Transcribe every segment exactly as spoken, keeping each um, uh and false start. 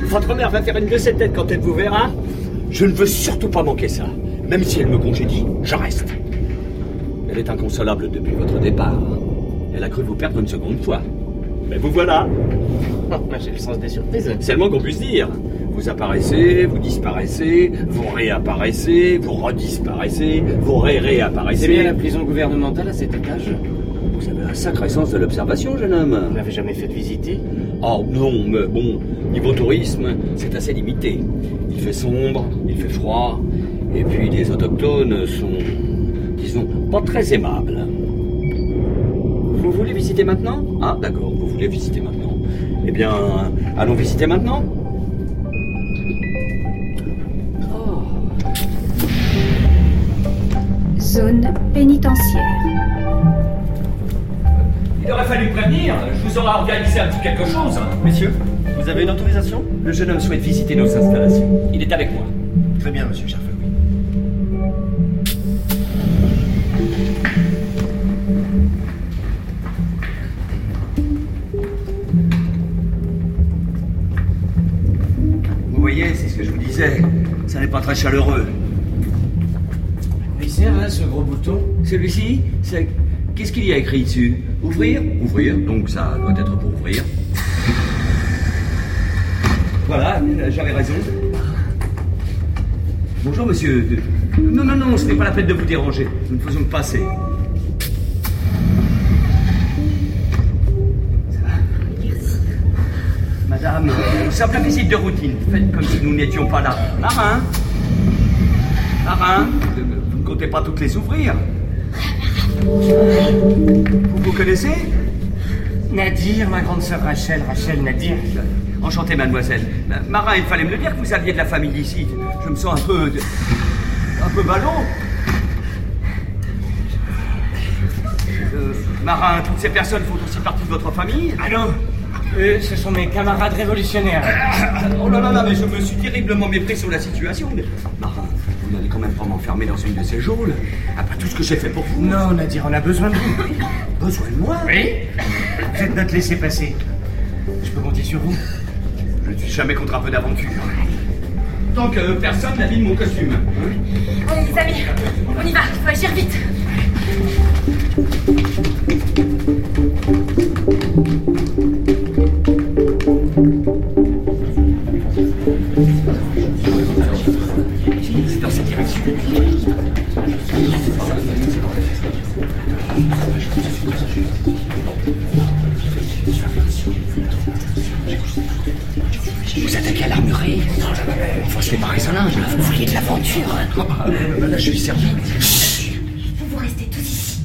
Votre mère va faire une de ses têtes quand elle vous verra. Je ne veux surtout pas manquer ça. Même si elle me congédie, je reste. Elle est inconsolable depuis votre départ. Elle a cru vous perdre une seconde fois. Mais vous voilà. J'ai le sens des surprises. C'est le moins qu'on puisse dire. Vous apparaissez, vous disparaissez, vous réapparaissez, vous redisparaissez, vous ré-réapparaissez. C'est bien la prison gouvernementale à cet étage? Vous avez un sacré sens de l'observation, jeune homme. Vous m'avez jamais fait visiter? Oh non, mais bon, niveau tourisme, c'est assez limité. Il fait sombre, il fait froid, et puis les autochtones sont, disons, pas très aimables. Vous voulez visiter maintenant? Ah, d'accord, vous voulez visiter maintenant. Eh bien, allons visiter maintenant? Oh. Zone pénitentiaire. Il aurait fallu prévenir, je vous aurais organisé un petit quelque chose. Messieurs, vous avez une autorisation? Le jeune homme souhaite visiter nos installations. Il est avec moi. Très bien, monsieur Charfaoui. Vous voyez, c'est ce que je vous disais. Ça n'est pas très chaleureux. Il sert là, ce gros bouton? Celui-ci, c'est... Qu'est-ce qu'il y a écrit dessus? Ouvrir? Ouvrir, donc ça doit être pour ouvrir. Voilà, j'avais raison. Bonjour, monsieur. Non, non, non, ce n'est pas la peine de vous déranger. Nous ne faisons que passer. Ça va? Merci. Madame, simple visite de routine. Faites comme si nous n'étions pas là. Marin? Marin? Vous ne comptez pas toutes les ouvrir? Vous vous connaissez? Nadir, ma grande sœur Rachel. Rachel, Nadir. Enchanté, mademoiselle. Marin, il fallait me le dire que vous aviez de la famille ici. Je me sens un peu... De... un peu ballon. Euh, Marin, toutes ces personnes font aussi partie de votre famille? Ah non, eux, ce sont mes camarades révolutionnaires. Oh là là là, mais je me suis terriblement mépris sur la situation. Mais... Marin, vous n'allez quand même pas m'enfermer dans une de ces geôles. Après tout ce que j'ai fait pour vous. Non, Nadir, on a besoin de vous. Besoin de moi? Oui. Vous êtes notre laissez-passer. Je peux compter sur vous? Je ne suis jamais contre un peu d'aventure. Tant que personne n'abîme mon costume. Allez les amis, on y va, il faut agir vite. C'est dans cette direction. Vous attaquez à l'armurerie? Il faut se préparer son linge. Vous vouliez de l'aventure. Oh, bah, bah, là, je suis servi. Vous, vous restez tous ici.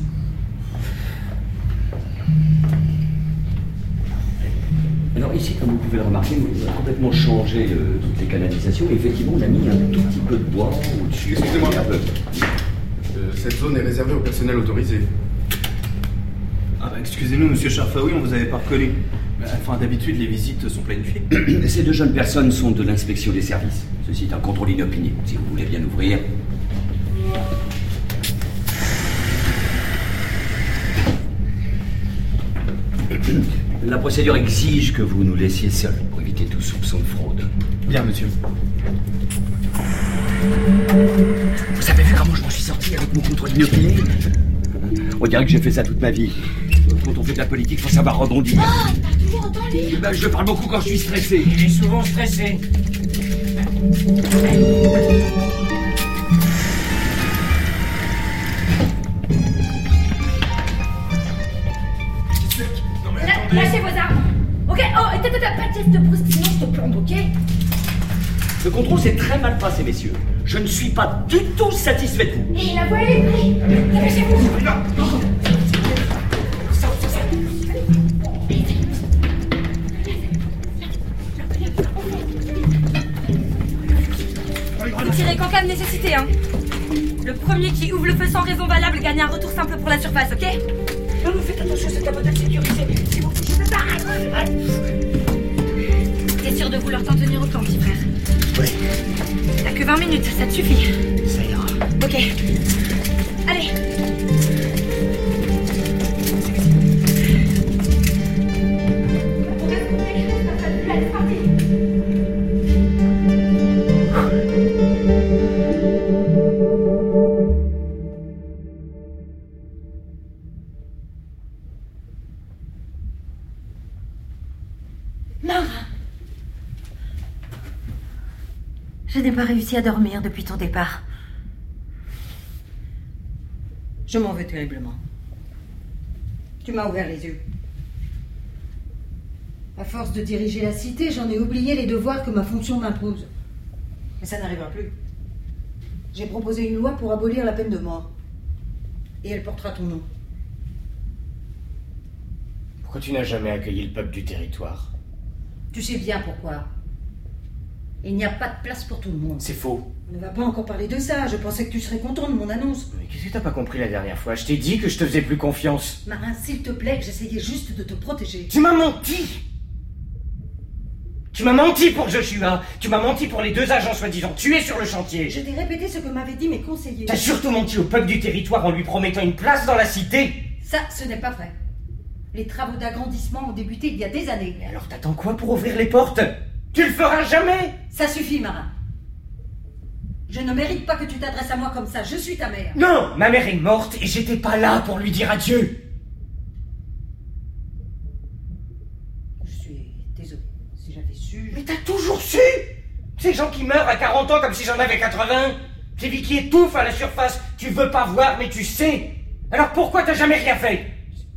Alors ici, comme vous pouvez le remarquer, on a complètement changé euh, toutes les canalisations. Et effectivement, on a mis un tout petit peu de bois au-dessus. Excusez-moi. Euh, cette zone est réservée au personnel autorisé. Ah bah excusez-nous, monsieur Charfaoui, on vous avait pas reconnu. Enfin, d'habitude, les visites sont planifiées. Ces deux jeunes personnes sont de l'inspection des services. Ceci est un contrôle inopiné, si vous voulez bien ouvrir. La procédure exige que vous nous laissiez seuls pour éviter tout soupçon de fraude. Bien, monsieur. Vous avez vu comment je m'en suis sorti avec mon contrôle inopiné? On dirait que j'ai fait ça toute ma vie. Quand on fait de la politique, il faut savoir rebondir. Oh, t'as toujours autant lui. Ben, je parle beaucoup quand je suis stressé. Il est souvent stressé. La- Lâchez vos armes. Ok, oh, et t'as pas de geste de brusque, sinon je te plombe, ok? Le contrôle s'est très mal passé, messieurs. Je ne suis pas du tout satisfait de vous. Et la voie est libre. Dépêchez-vous. Vous tirez qu'en cas de nécessité, hein. Le premier qui ouvre le feu sans raison valable gagne un retour simple pour la surface, ok? Non, mais faites attention, c'est un modèle sécurisé. Si vous touchez cette arme. T'es sûr de vouloir t'en tenir au plan, petit frère? Oui. T'as que vingt minutes, ça te suffit. Ça ira. Ok. Allez. On pourrait se couper, ça serait plus, allez, c'est parti. Marin! Je n'ai pas réussi à dormir depuis ton départ. Je m'en veux terriblement. Tu m'as ouvert les yeux. À force de diriger la cité, j'en ai oublié les devoirs que ma fonction m'impose. Mais ça n'arrivera plus. J'ai proposé une loi pour abolir la peine de mort. Et elle portera ton nom. Pourquoi tu n'as jamais accueilli le peuple du territoire? Tu sais bien pourquoi. Il n'y a pas de place pour tout le monde. C'est faux. On ne va pas encore parler de ça. Je pensais que tu serais content de mon annonce. Mais qu'est-ce que t'as pas compris la dernière fois? Je t'ai dit que je te faisais plus confiance. Marin, s'il te plaît, que j'essayais juste de te protéger. Tu m'as menti! Tu m'as menti pour Joshua. Tu m'as menti pour les deux agents soi-disant tués sur le chantier. Je t'ai répété ce que m'avaient dit mes conseillers. T'as surtout menti au peuple du territoire en lui promettant une place dans la cité. Ça, ce n'est pas vrai. Les travaux d'agrandissement ont débuté il y a des années. Mais alors t'attends quoi pour ouvrir les portes? Tu le feras jamais! Ça suffit, Marin. Je ne mérite pas que tu t'adresses à moi comme ça. Je suis ta mère. Non! Ma mère est morte et j'étais pas là pour lui dire adieu. Je suis désolée. Si j'avais su... Mais t'as toujours su! Ces gens qui meurent à quarante ans comme si j'en avais quatre-vingts. Ces vies qui étouffent à la surface. Tu veux pas voir, mais tu sais. Alors pourquoi t'as jamais rien fait?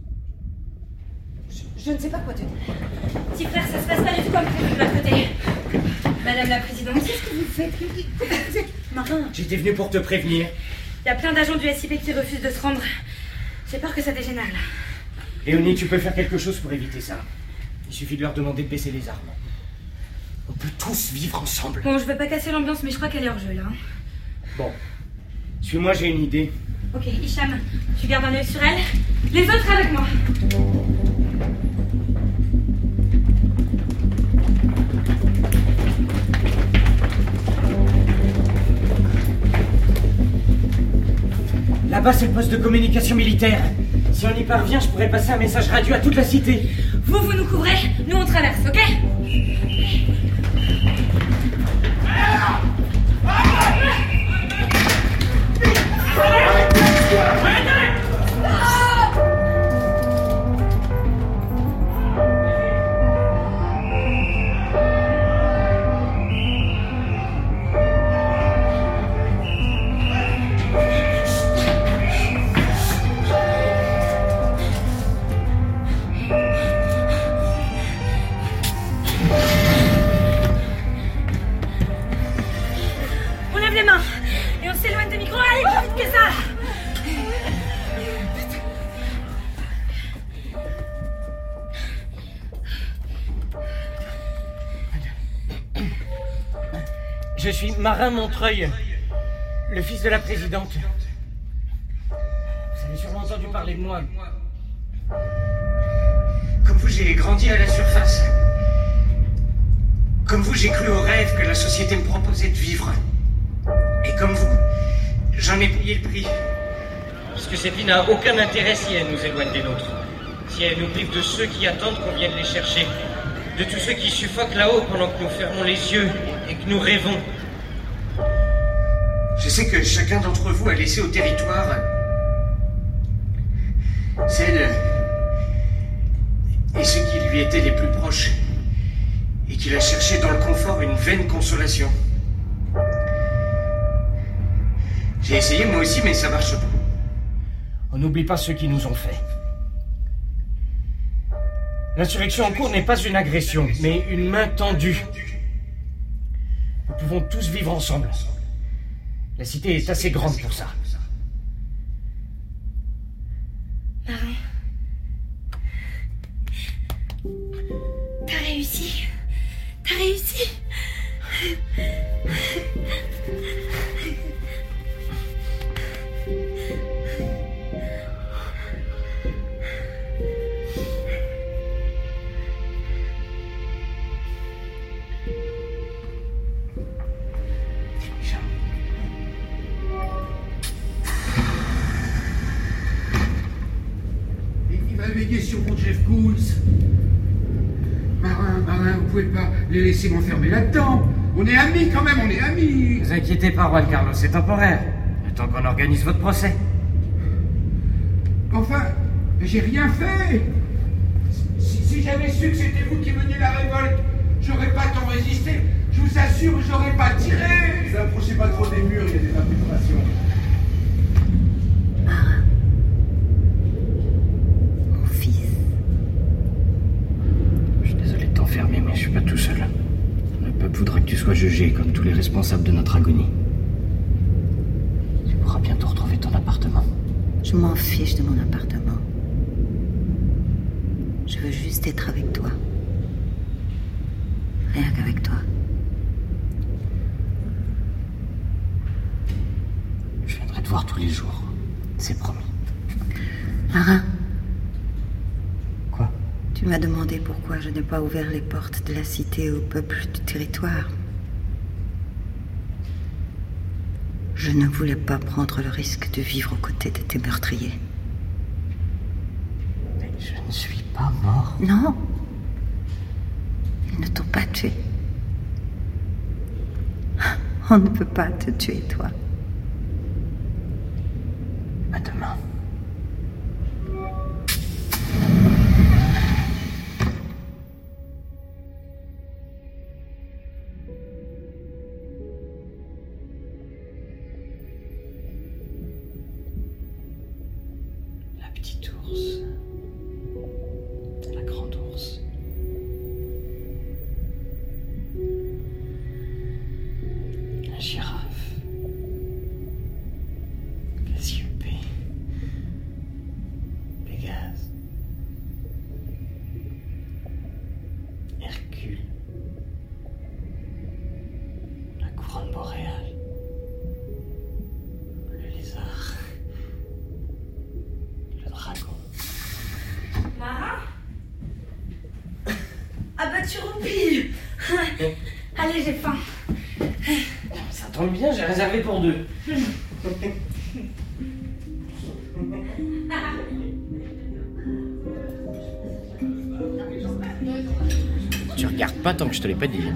Je, je ne sais pas quoi te dire. Petit frère, ça se passe pas du tout comme prévu de notre côté. Madame la Présidente. Qu'est-ce que vous faites? Vous êtes Marin. J'étais venu pour te prévenir. Il y a plein d'agents du S I P qui refusent de se rendre. J'ai peur que ça dégénère là. Léonie, tu peux faire quelque chose pour éviter ça. Il suffit de leur demander de baisser les armes. On peut tous vivre ensemble. Bon, je veux pas casser l'ambiance, mais je crois qu'elle est hors jeu là. hein. Bon. Suis-moi, j'ai une idée. Ok, Hicham, tu gardes un œil sur elle. Les autres avec moi. Là-bas, c'est le poste de communication militaire. Si on y parvient, je pourrais passer un message radio à toute la cité. Vous, vous nous couvrez, nous on traverse, ok? On lève les mains et on s'éloigne des micros. Allez, plus vite que ça! Je suis Marin Montreuil, le fils de la présidente. Vous avez sûrement entendu parler de moi. Comme vous, j'ai grandi à la surface. Comme vous, j'ai cru au rêve que la société me proposait de vivre. Et comme vous, j'en ai payé le prix. Parce que cette vie n'a aucun intérêt si elle nous éloigne des nôtres. Si elle nous prive de ceux qui attendent qu'on vienne les chercher. De tous ceux qui suffoquent là-haut pendant que nous fermons les yeux et que nous rêvons. Je sais que chacun d'entre vous a laissé au territoire celle et ceux qui lui étaient les plus proches et qu'il a cherché dans le confort une vaine consolation. J'ai essayé moi aussi, mais ça marche pas. On n'oublie pas ceux qui nous ont fait. L'insurrection en cours n'est pas une agression, mais une main tendue. Nous pouvons tous vivre ensemble. La cité est assez grande pour ça. Marin. T'as réussi. T'as réussi. Veiller sur mon Jeff Koons. Marin, Marin, vous pouvez pas les laisser m'enfermer là-dedans. On est amis quand même, on est amis. Ne vous inquiétez pas, Juan Carlos, c'est temporaire. Le temps qu'on organise votre procès. Enfin, j'ai rien fait. Si, si j'avais su que c'était vous qui meniez la révolte, j'aurais pas tant résisté. Je vous assure, j'aurais pas tiré. Ne vous approchez pas trop des murs, il y a des infiltrations. Marin. Mon fils. Je suis désolé de t'enfermer, mais je suis pas tout seul. Le peuple voudra que tu sois jugé comme tous les responsables de notre agonie. Tu pourras bientôt retrouver ton appartement. Je m'en fiche de mon appartement. Je veux juste être avec toi. Rien qu'avec toi. Je viendrai te voir tous les jours. C'est promis. Marin. Quoi? Tu m'as demandé pourquoi je n'ai pas ouvert les portes de la cité au peuple du territoire. Je ne voulais pas prendre le risque de vivre aux côtés de tes meurtriers. Mais je ne suis pas mort. Non. Ils ne t'ont pas tué. On ne peut pas te tuer, toi. À demain. La petite ours. La grande ours. La girafe. Cassiopée. Pégase. Hercule. La couronne boréale. Le lézard. Le dragon. Marin? Ah bah tu roupilles. Allez, j'ai faim. Ça tombe bien, j'ai réservé pour deux. Tu regardes pas tant que je te l'ai pas dit.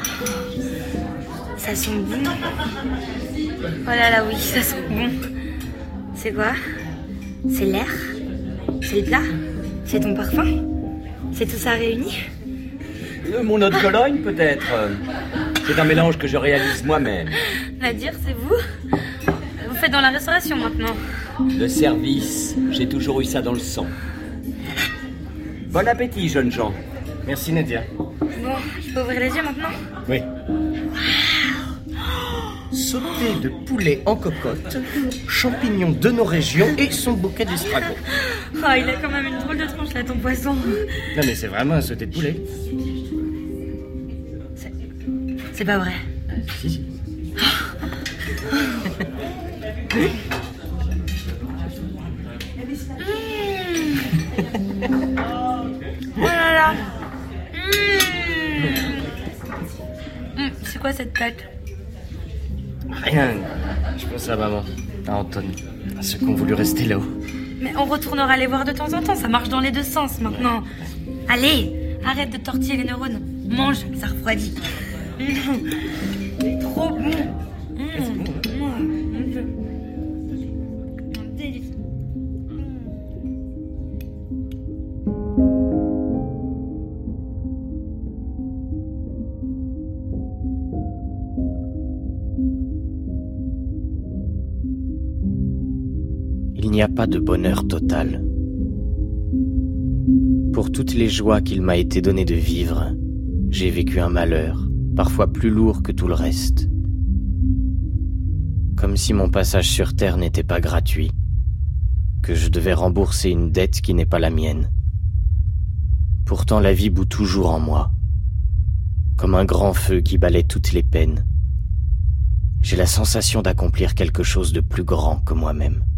Ça sent bon. Oh là là, oui, ça sent bon. C'est quoi? C'est l'air? C'est le plat? C'est ton parfum? C'est tout ça réuni? Euh, mon eau de Cologne, peut-être. C'est un mélange que je réalise moi-même. Nadir, c'est vous? Vous faites dans la restauration maintenant? Le service, j'ai toujours eu ça dans le sang. Bon appétit, jeunes gens. Merci Nadia. Bon, je peux ouvrir les yeux maintenant? Oui. Sauté de poulet en cocotte, champignons de nos régions et son bouquet d'estragon. Oh, il a quand même une drôle de tronche là, ton poisson. Non mais c'est vraiment un sauté de poulet. C'est, c'est pas vrai. Ah, si, si. Mmh. Oh là là. Mmh. Mmh, c'est quoi cette tête? Rien. Je pense à maman, à Anton, à ceux qui ont voulu rester là-haut. Mais on retournera les voir de temps en temps, ça marche dans les deux sens maintenant. Allez, arrête de tortiller les neurones. Mange, ça refroidit. Mmh. Trop bon. Mmh. Délice. Il n'y a pas de bonheur total. Pour toutes les joies qu'il m'a été donné de vivre, j'ai vécu un malheur, parfois plus lourd que tout le reste. Comme si mon passage sur Terre n'était pas gratuit, que je devais rembourser une dette qui n'est pas la mienne. Pourtant la vie bout toujours en moi, comme un grand feu qui balaie toutes les peines. J'ai la sensation d'accomplir quelque chose de plus grand que moi-même.